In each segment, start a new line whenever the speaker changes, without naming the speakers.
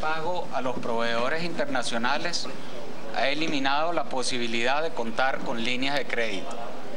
pago a los proveedores internacionales ha eliminado la posibilidad de contar con líneas de crédito.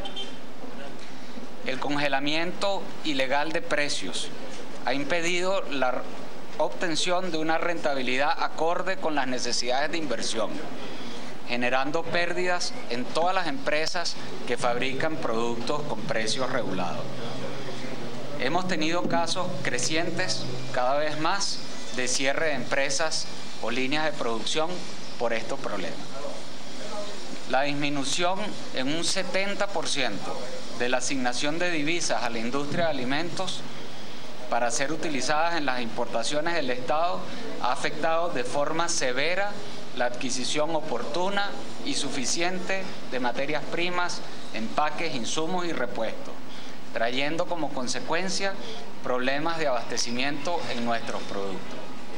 El congelamiento ilegal de precios ha impedido la obtención de una rentabilidad acorde con las necesidades de inversión, generando pérdidas en todas las empresas que fabrican productos con precios regulados. Hemos tenido casos crecientes cada vez más de cierre de empresas o líneas de producción por estos problemas. La disminución en un 70% de la asignación de divisas a la industria de alimentos para ser utilizadas en las importaciones del Estado ha afectado de forma severa la adquisición oportuna y suficiente de materias primas, empaques, insumos y repuestos, trayendo como consecuencia problemas de abastecimiento en nuestros productos.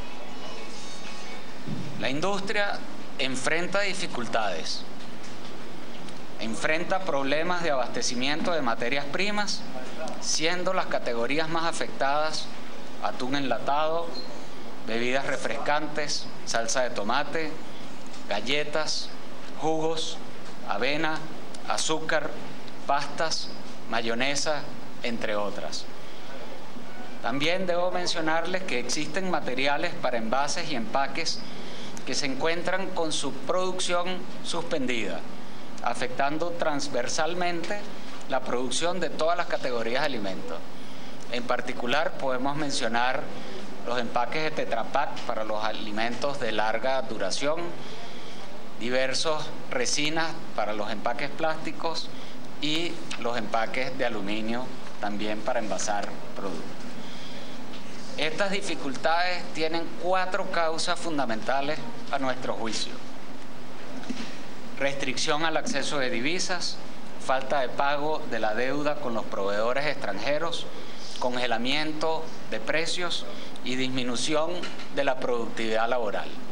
La industria enfrenta dificultades, enfrenta problemas de abastecimiento de materias primas, siendo las categorías más afectadas atún enlatado, bebidas refrescantes, salsa de tomate, galletas, jugos, avena, azúcar, pastas, mayonesa, entre otras. También debo mencionarles que existen materiales para envases y empaques que se encuentran con su producción suspendida, afectando transversalmente la producción de todas las categorías de alimentos. En particular podemos mencionar los empaques de Tetra Pak para los alimentos de larga duración, diversos resinas para los empaques plásticos y los empaques de aluminio también para envasar productos. Estas dificultades tienen 4 causas fundamentales a nuestro juicio: restricción al acceso de divisas, falta de pago de la deuda con los proveedores extranjeros, congelamiento de precios y disminución de la productividad laboral.